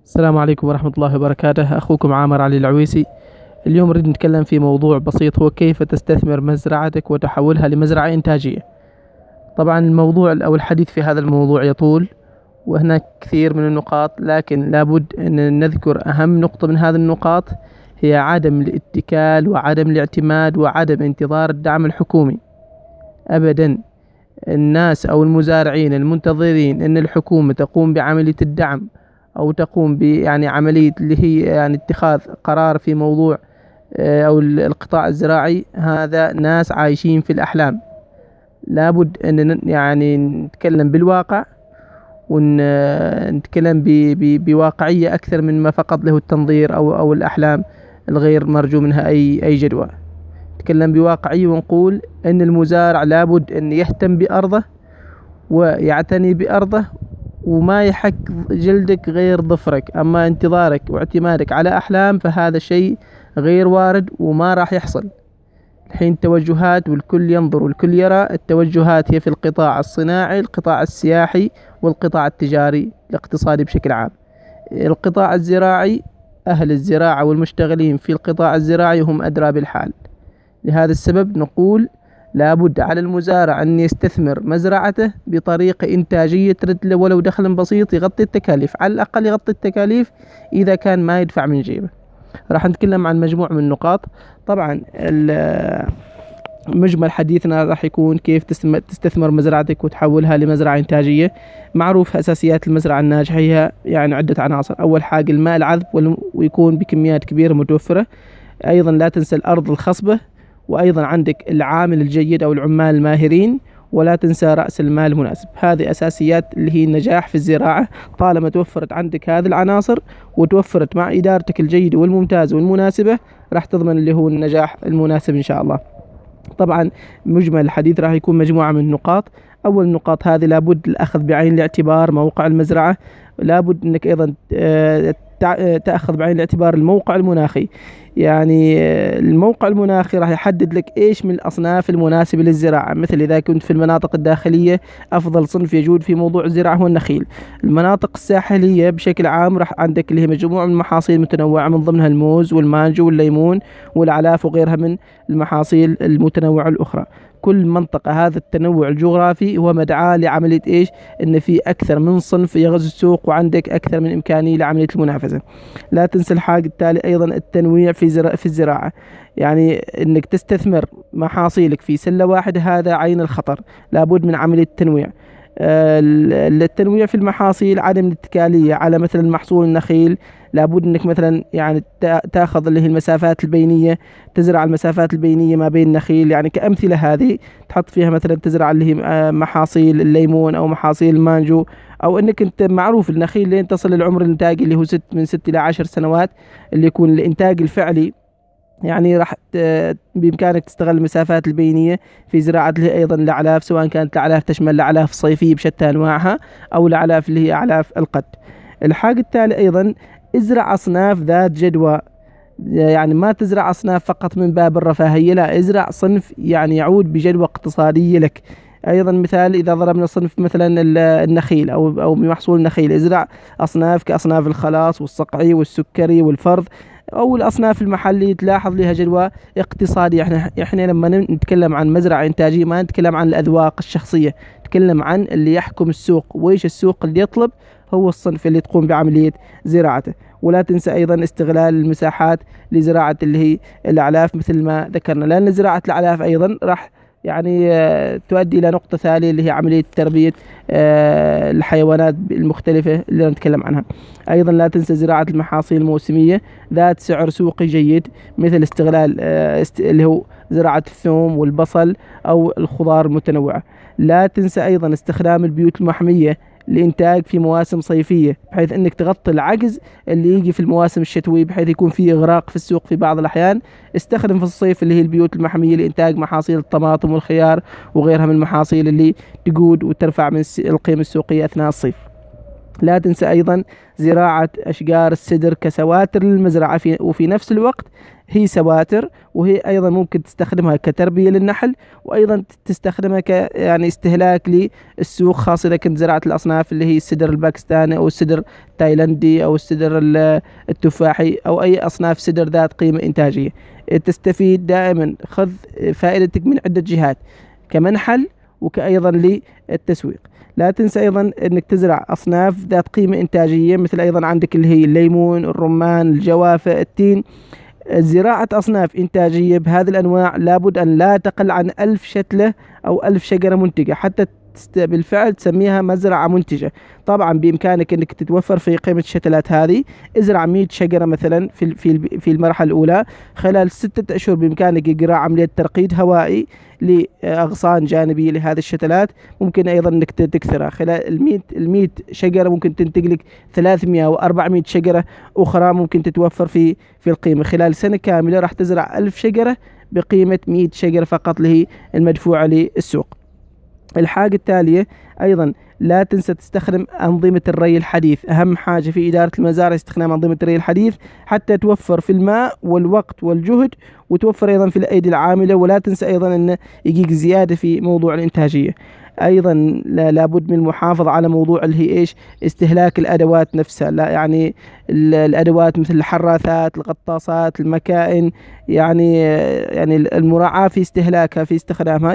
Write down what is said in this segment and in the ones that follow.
السلام عليكم ورحمة الله وبركاته. أخوكم عامر علي العويسي. اليوم نريد نتكلم في موضوع بسيط، هو كيف تستثمر مزرعتك وتحولها لمزرعة إنتاجية. طبعا الموضوع أو الحديث في هذا الموضوع يطول، وهناك كثير من النقاط، لكن لابد أن نذكر أهم نقطة من هذه النقاط، هي عدم الاتكال وعدم الاعتماد وعدم انتظار الدعم الحكومي أبدا. الناس أو المزارعين المنتظرين أن الحكومة تقوم بعملية الدعم، أو تقوم عملية اللي هي اتخاذ قرار في موضوع أو القطاع الزراعي، هذا ناس عايشين في الأحلام. لابد أن نتكلم بالواقع، ونتكلم بواقعية أكثر من ما فقط له التنظير أو الأحلام الغير مرجو منها أي جدوى. نتكلم بواقعية ونقول أن المزارع لابد أن يهتم بأرضه ويعتني بأرضه، وما يحك جلدك غير ظفرك. أما انتظارك واعتمادك على أحلام فهذا شيء غير وارد وما راح يحصل. الحين توجهات والكل ينظر والكل يرى، التوجهات هي في القطاع الصناعي، القطاع السياحي، والقطاع التجاري الاقتصادي بشكل عام. القطاع الزراعي، أهل الزراعة والمشتغلين في القطاع الزراعي هم أدرى بالحال. لهذا السبب نقول لابد على المزارع أن يستثمر مزرعته بطريقة إنتاجية ترد له ولو دخل بسيط يغطي التكاليف، على الأقل يغطي التكاليف إذا كان ما يدفع من جيبه. راح نتكلم عن مجموعة من النقاط. طبعا مجمل حديثنا راح يكون كيف تستثمر مزرعتك وتحولها لمزرعة إنتاجية. معروف أساسيات المزرعة الناجحة هي عدة عناصر. أول حاجة الماء العذب ويكون بكميات كبيرة متوفرة. أيضا لا تنسى الأرض الخصبة، وأيضا عندك العامل الجيد أو العمال الماهرين، ولا تنسى رأس المال المناسب. هذه أساسيات اللي هي النجاح في الزراعة. طالما توفرت عندك هذه العناصر وتوفرت مع إدارتك الجيدة والممتازة والمناسبة، راح تضمن اللي هو النجاح المناسب إن شاء الله. طبعا مجمل الحديث راح يكون مجموعة من النقاط. أول النقاط هذه لابد الأخذ بعين الاعتبار موقع المزرعة. لابد أنك أيضا تأخذ بعين الاعتبار الموقع المناخي. الموقع المناخي راح يحدد لك إيش من الأصناف المناسبة للزراعة. مثل إذا كنت في المناطق الداخلية، أفضل صنف يجود في موضوع الزراعة هو النخيل. المناطق الساحلية بشكل عام راح عندك اللي هي مجموعة من المحاصيل المتنوعة، من ضمنها الموز والمانجو والليمون والعلاف وغيرها من المحاصيل المتنوعة الأخرى. كل منطقة هذا التنوع الجغرافي هو مدعاة لعملية إيش؟ إن في أكثر من صنف يغزو السوق، وعندك أكثر من إمكانية لعملية المنافسة. لا تنسى الحاجة التالي أيضا التنويع في الزراعة. إنك تستثمر محاصيلك في سلة واحدة هذا عين الخطر. لابد من عملية التنويع. التنويع في المحاصيل، عدم الاتكالية على مثلا محصول النخيل. لابد انك مثلا تاخذ اللي هي المسافات البينية، تزرع المسافات البينية ما بين النخيل. كأمثلة هذه تحط فيها مثلا تزرع اللي هي محاصيل الليمون او محاصيل المانجو، او انك انت معروف النخيل لين تصل للعمر الانتاجي اللي هو من 6 إلى 10 سنوات، اللي يكون الانتاج الفعلي. راح بإمكانك تستغل المسافات البينية في زراعة اللي هي أيضا الأعلاف، سواء كانت الأعلاف تشمل الأعلاف الصيفية بشتى أنواعها، أو الأعلاف اللي هي أعلاف القد. الحاجة التالي أيضا ازرع أصناف ذات جدوى. ما تزرع أصناف فقط من باب الرفاهية، لا، ازرع صنف يعود بجدوى اقتصادية لك. أيضا مثال، إذا ضربنا صنف مثلا النخيل أو محصول النخيل، ازرع أصناف كأصناف الخلاص والصقعي والسكري والفرض، أو الأصناف المحلية تلاحظ لها جدوى اقتصادية. إحنا لما نتكلم عن مزرعة إنتاجية ما نتكلم عن الأذواق الشخصية، نتكلم عن اللي يحكم السوق، وإيش السوق اللي يطلب هو الصنف اللي تقوم بعملية زراعته. ولا تنسى أيضا استغلال المساحات لزراعة اللي هي الأعلاف مثل ما ذكرنا، لأن زراعة الأعلاف أيضا راح تؤدي إلى نقطة ثانية اللي هي عملية تربية الحيوانات المختلفة اللي نتكلم عنها. أيضا لا تنسى زراعة المحاصيل الموسمية ذات سعر سوقي جيد، مثل استغلال اللي هو زراعة الثوم والبصل أو الخضار المتنوعة. لا تنسى أيضا استخدام البيوت المحمية لإنتاج في مواسم صيفية، بحيث أنك تغطي العجز اللي يجي في المواسم الشتوية، بحيث يكون في إغراق في السوق في بعض الأحيان. استخدم في الصيف اللي هي البيوت المحمية لإنتاج محاصيل الطماطم والخيار وغيرها من المحاصيل اللي تجود وترفع من القيمة السوقية أثناء الصيف. لا تنسى أيضا زراعة أشجار السدر كسواتر للمزرعة، وفي نفس الوقت هي سواتر، وهي أيضا ممكن تستخدمها كتربية للنحل، وأيضا تستخدمها يعني استهلاك للسوق، خاصة إذا كنت زرعت الأصناف اللي هي السدر الباكستاني أو السدر التايلندي أو السدر التفاحي أو أي أصناف سدر ذات قيمة إنتاجية. تستفيد دائما، خذ فائدتك من عدة جهات كمنحل وكأيضا للتسويق. لا تنسى أيضا أنك تزرع أصناف ذات قيمة إنتاجية، مثل أيضا عندك اللي هي الليمون، الرمان، الجوافة، التين. زراعة أصناف إنتاجية بهذه الأنواع لابد أن لا تقل عن 1000 شتلة أو 1000 شجرة منتجة حتى بالفعل تسميها مزرعة منتجة. طبعا بإمكانك أنك تتوفر في قيمة الشتلات هذه. ازرع 100 شجرة مثلا في المرحلة الأولى. خلال 6 أشهر بإمكانك إجراء عملية ترقيد هوائي لأغصان جانبية لهذه الشتلات. ممكن أيضا أنك تكثرها. خلال ال100 شجرة ممكن تنتج لك 300 أو 400 شجرة أخرى ممكن تتوفر في القيمة. خلال سنة كاملة راح تزرع 1000 شجرة بقيمة 100 شجرة فقط اللي هي المدفوعة للسوق. الحاجة التالية أيضا لا تنسى تستخدم أنظمة الري الحديث. أهم حاجة في إدارة المزارع استخدام أنظمة الري الحديث حتى توفر في الماء والوقت والجهد، وتوفر أيضا في الأيدي العاملة. ولا تنسى أيضا أن يجيك زيادة في موضوع الإنتاجية. أيضا لابد من المحافظة على موضوع اللي هي استهلاك الأدوات نفسها. لا يعني الأدوات مثل الحراثات، الغطاسات، المكائن، يعني المراعاة في استهلاكها في استخدامها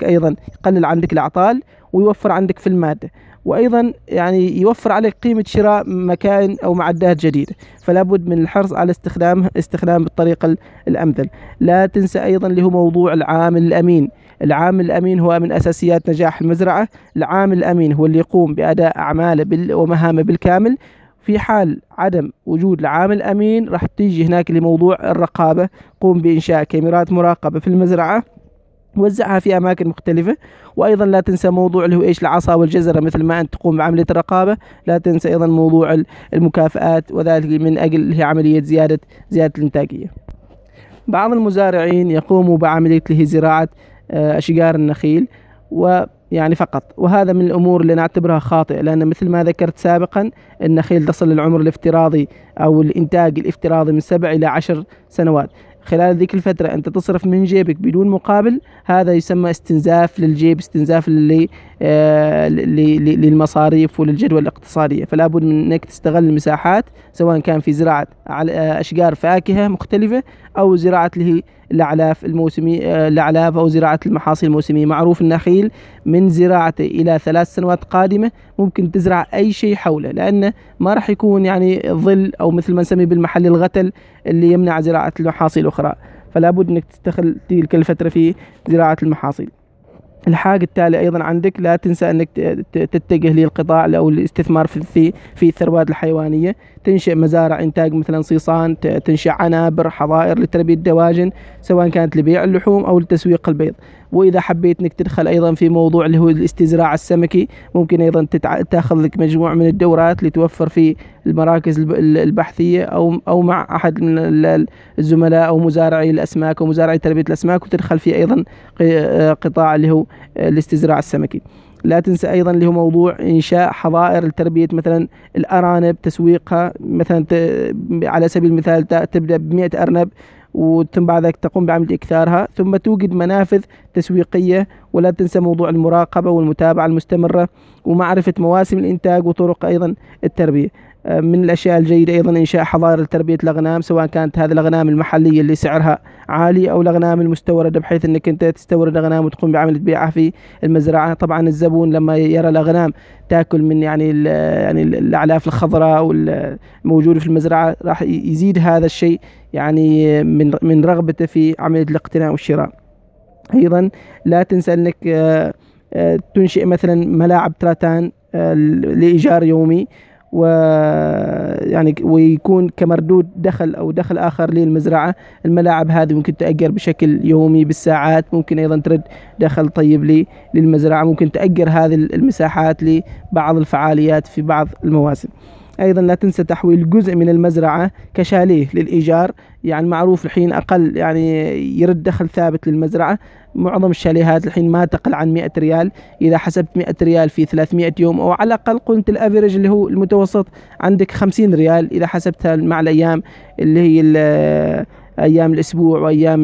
يقلل عندك الأعطال ويوفر عندك في المادة، وأيضا يعني يوفر عليك قيمة شراء مكائن أو معدات جديدة. فلا بد من الحرص على استخدام بالطريقة الأمثل. لا تنسى أيضا اللي هو موضوع العامل الأمين. العامل الأمين هو من أساسيات نجاح المزرعة. العامل الأمين هو اللي يقوم بأداء أعماله ومهامه بالكامل. في حال عدم وجود العامل الأمين راح تيجي هناك لموضوع الرقابة. قوم بإنشاء كاميرات مراقبة في المزرعة، وزعها في أماكن مختلفة. وأيضا لا تنسى موضوع اللي هو العصا والجزرة، مثل ما أنت تقوم بعملية الرقابة لا تنسى أيضا موضوع المكافآت، وذلك من أجل هي عملية زيادة الإنتاجية. بعض المزارعين يقوموا بعملية اللي هي زراعة أشجار النخيل ويعني فقط، وهذا من الأمور اللي نعتبرها خاطئة، لأن مثل ما ذكرت سابقا النخيل تصل للعمر الافتراضي أو الإنتاج الافتراضي من 7 إلى 10 سنوات. خلال ذيك الفترة أنت تصرف من جيبك بدون مقابل، هذا يسمى استنزاف للجيب، استنزاف للمصاريف وللجدوى الاقتصادية. فلا بد من أنك تستغل المساحات، سواء كان في زراعة أشجار فاكهة مختلفة أو زراعة الأعلاف الموسمية، الأعلاف أو زراعة المحاصيل الموسمية. معروف النخيل من زراعته إلى 3 سنوات قادمة ممكن تزرع أي شيء حوله، لأنه ما راح يكون يعني ظل أو مثل ما نسميه بالمحل الغتل اللي يمنع زراعة المحاصيل الأخرى. فلا بد أنك تستغل تلك الفترة في زراعة المحاصيل. الحاجة التالية أيضا عندك لا تنسى أنك تتجه للقطاع أو الاستثمار في الثروات الحيوانية. تنشئ مزارع إنتاج مثلا صيصان، تنشئ عنابر، حظائر لتربية دواجن، سواء كانت لبيع اللحوم أو لتسويق البيض. وإذا حبيت أنك تدخل أيضا في موضوع اللي هو الاستزراع السمكي، ممكن أيضا تأخذ لك مجموعة من الدورات لتوفر في المراكز البحثية أو مع أحد من الزملاء أو مزارعي الأسماك ومزارعي تربية الأسماك، وتدخل في أيضا قطاع اللي هو الاستزراع السمكي. لا تنسى أيضا اللي هو موضوع إنشاء حظائر لتربية مثلا الأرانب، تسويقها مثلا على سبيل المثال تبدأ ب100 أرنب، وثم بعد ذلك تقوم بعملية إكثارها، ثم توجد منافذ تسويقية. ولا تنسى موضوع المراقبة والمتابعة المستمرة ومعرفة مواسم الإنتاج وطرق أيضا التربية. من الأشياء الجيدة أيضا إنشاء حظائر لتربية الأغنام، سواء كانت هذه الأغنام المحلية اللي سعرها عالي أو الأغنام المستوردة، بحيث أنك أنت تستورد أغنام وتقوم بعملية بيعها في المزرعة. طبعا الزبون لما يرى الأغنام تأكل من يعني الأعلاف الخضراء والموجودة في المزرعة راح يزيد هذا الشيء يعني من رغبته في عملية الاقتناء والشراء. أيضا لا تنسى أنك تنشئ مثلا ملاعب تراتان لإيجار يومي، ويكون كمردود دخل أو دخل آخر للمزرعة. الملاعب هذه ممكن تأجر بشكل يومي بالساعات، ممكن أيضا ترد دخل طيب للمزرعة. ممكن تأجر هذه المساحات لبعض الفعاليات في بعض المواسم. أيضا لا تنسى تحويل جزء من المزرعة كشاليه للإيجار، يعني معروف الحين أقل يعني يرد دخل ثابت للمزرعة. معظم الشاليهات الحين ما تقل عن 100 ريال. إذا حسبت 100 ريال في 300 يوم، أو على الأقل قلت الأفريج اللي هو المتوسط عندك 50 ريال إذا حسبتها مع الأيام اللي هي أيام الأسبوع وأيام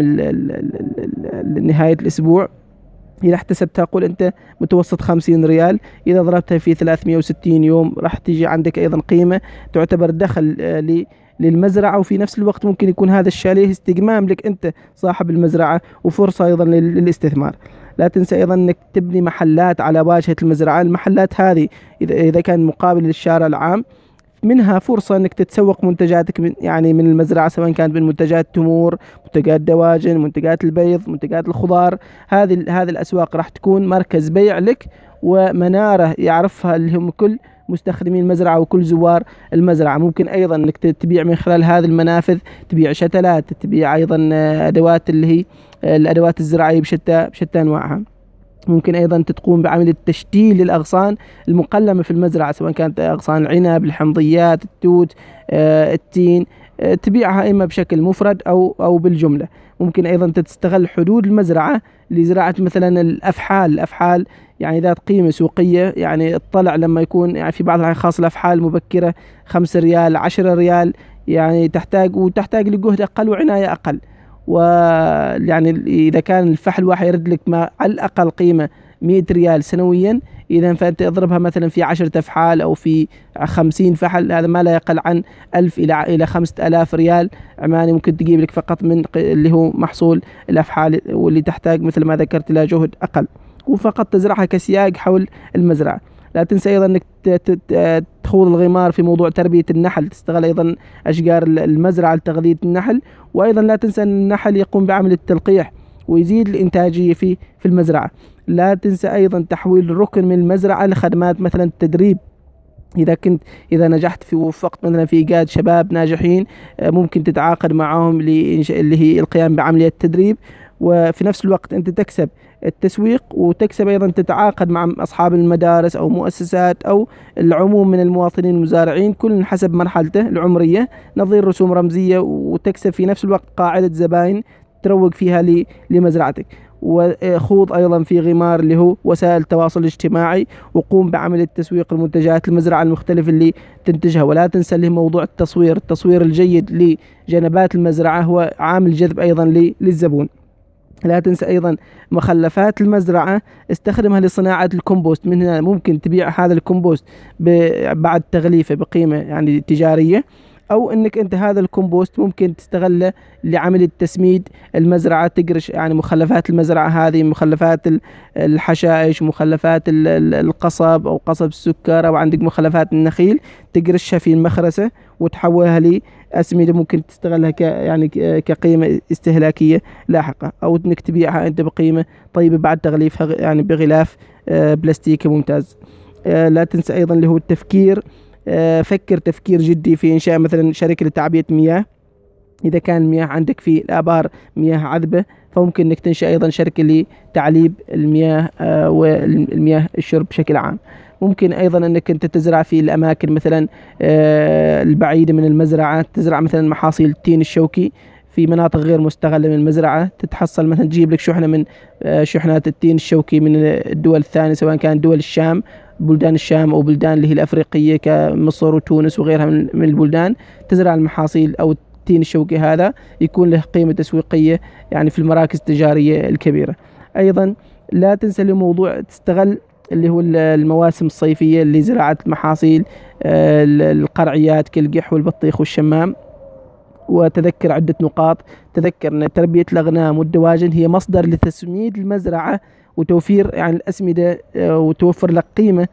نهاية الأسبوع. إذا احتسبتها قول أنت متوسط 50 ريال، إذا ضربتها في 360 يوم راح تيجي عندك أيضا قيمة تعتبر دخل للمزرعة. وفي نفس الوقت ممكن يكون هذا الشاليه استجمام لك أنت صاحب المزرعة، وفرصة أيضا للاستثمار. لا تنسى أيضا أنك تبني محلات على واجهة المزرعة. المحلات هذه إذا كان مقابل للشارع العام، منها فرصة انك تتسوق منتجاتك من المزرعة، سواء كانت من منتجات تمور، منتجات دواجن، منتجات البيض، منتجات الخضار. هذه الاسواق راح تكون مركز بيع لك ومنارة يعرفها اللي هم كل مستخدمين المزرعة وكل زوار المزرعة. ممكن ايضا انك تبيع من خلال هذه المنافذ، تبيع شتلات، تبيع ايضا ادوات اللي هي الادوات الزراعية بشتى انواعها. ممكن أيضا تقوم بعملية تشتيل للأغصان المقلمة في المزرعة، سواء كانت أغصان العنب، الحمضيات، التوت، التين، تبيعها إما بشكل مفرد أو بالجملة. ممكن أيضا تستغل حدود المزرعة لزراعة مثلا الأفحال يعني ذات قيمة سوقية. يعني الطلع لما يكون يعني في بعض الأحيان خاصة الأفحال مبكرة 5 ريال 10 ريال، يعني تحتاج لجهد أقل وعناية أقل. ويعني إذا كان الفحل واحد يرد لك ما على الأقل قيمة 100 ريال سنويا، إذا فأنت اضربها مثلا في 10 أفحال أو في 50 فحل، هذا ما لا يقل عن 1000 إلى 5000 ريال عماني ممكن تجيب لك فقط من اللي هو محصول الأفحال، واللي تحتاج مثل ما ذكرت إلى جهد أقل، وفقط تزرعها كسياج حول المزرعة. لا تنسى أيضا أنك تخوض الغمار في موضوع تربية النحل، تستغل أيضا أشجار المزرعة لتغذية النحل. وأيضا لا تنسى أن النحل يقوم بعمل التلقيح ويزيد الإنتاجية في المزرعة. لا تنسى أيضا تحويل ركن من المزرعة لخدمات مثلا التدريب. إذا نجحت ووفقت مثلا في إيجاد شباب ناجحين، ممكن تتعاقد معهم اللي هي القيام بعملية تدريب، وفي نفس الوقت أنت تكسب التسويق، وتكسب أيضا تتعاقد مع أصحاب المدارس أو مؤسسات أو العموم من المواطنين المزارعين، كل حسب مرحلته العمرية، نظير رسوم رمزية، وتكسب في نفس الوقت قاعدة زبائن تروج فيها لمزرعتك. وخوض أيضا في غمار اللي هو وسائل التواصل الاجتماعي، وقوم بعمل تسويق المنتجات المزرعة المختلفة اللي تنتجها. ولا تنسى اللي موضوع التصوير الجيد لجنبات المزرعة هو عامل جذب أيضا للزبون. لا تنسى أيضا مخلفات المزرعة استخدمها لصناعة الكمبوست. من هنا ممكن تبيع هذا الكمبوست بعد تغليفه بقيمة يعني تجارية، أو أنك أنت هذا الكمبوست ممكن تستغله لعمل تسميد المزرعة، تقرش يعني مخلفات المزرعة هذه، مخلفات الحشائش، مخلفات القصب أو قصب السكر، أو عندك مخلفات النخيل، تقرشها في المخرسة وتحولها لأسمدة ممكن تستغلها يعني كقيمة استهلاكية لاحقة، أو أنك تبيعها أنت بقيمة طيبة بعد تغليفها يعني بغلاف بلاستيكي ممتاز. لا تنسى أيضا اللي هو التفكير. فكر تفكير جدي في إنشاء مثلا شركة لتعبئة مياه. إذا كان المياه عندك في الآبار مياه عذبة، فممكن أنك تنشأ أيضا شركة لتعليب المياه والمياه الشرب بشكل عام. ممكن أيضا أنك أنت تزرع في الأماكن مثلا البعيدة من المزرعة، تزرع مثلا محاصيل التين الشوكي في مناطق غير مستغلة من المزرعة، تتحصل مثلا تجيب لك شحنة من شحنات التين الشوكي من الدول الثانية، سواء كان دول الشام، بلدان الشام، أو بلدان اللي هي الأفريقية كمصر وتونس وغيرها من البلدان، تزرع المحاصيل أو التين الشوكي هذا يكون له قيمة تسويقية يعني في المراكز التجارية الكبيرة. أيضا لا تنسى موضوع تستغل اللي هو المواسم الصيفية اللي زراعة محاصيل القرعيات كالقح والبطيخ والشمام. وتذكر عدة نقاط. تذكر أن تربية الأغنام والدواجن هي مصدر لتسميد المزرعة وتوفير يعني الأسمدة، وتوفر لك قيمة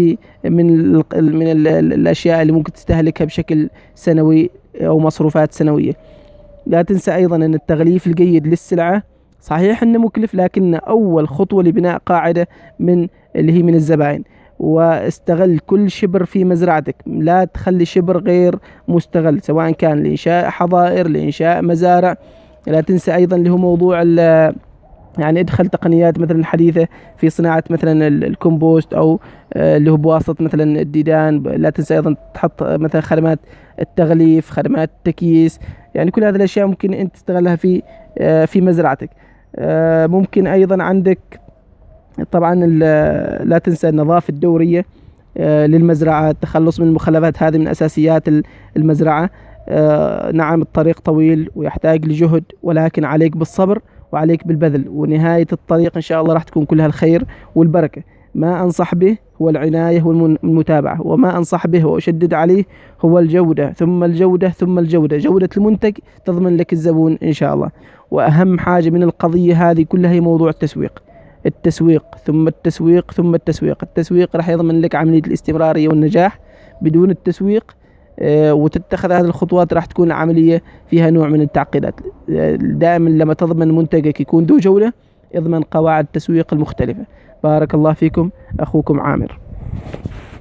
من الأشياء اللي ممكن تستهلكها بشكل سنوي أو مصروفات سنوية. لا تنسى أيضا أن التغليف الجيد للسلعة صحيح أنه مكلف، لكن أول خطوة لبناء قاعدة اللي هي من الزبائن. واستغل كل شبر في مزرعتك، لا تخلي شبر غير مستغل، سواء كان لإنشاء حظائر، لإنشاء مزارع. لا تنسى أيضا اللي هو موضوع يعني ادخل تقنيات مثلا حديثة في صناعة مثلا الكومبوست أو اللي هو بواسطة مثلا الديدان. لا تنسى أيضا تحط مثلا خدمات التغليف، خدمات التكييس، يعني كل هذه الأشياء ممكن أنت تستغلها في مزرعتك. ممكن أيضا عندك طبعا لا تنسى النظافة الدورية للمزرعة، التخلص من المخلفات، هذه من أساسيات المزرعة. نعم الطريق طويل ويحتاج لجهد، ولكن عليك بالصبر وعليك بالبذل، ونهاية الطريق إن شاء الله راح تكون كلها الخير والبركة. ما أنصح به هو العناية والمتابعة، وما أنصح به وأشدد عليه هو الجودة ثم الجودة ثم الجودة. جودة المنتج تضمن لك الزبون إن شاء الله. وأهم حاجة من القضية هذه كلها هي موضوع التسويق. التسويق ثم التسويق ثم التسويق. التسويق راح يضمن لك عملية الاستمرارية والنجاح. بدون التسويق وتتخذ هذه الخطوات راح تكون العملية فيها نوع من التعقيدات. دائما لما تضمن منتجك يكون ذو جودة اضمن قواعد التسويق المختلفة. بارك الله فيكم، أخوكم عامر.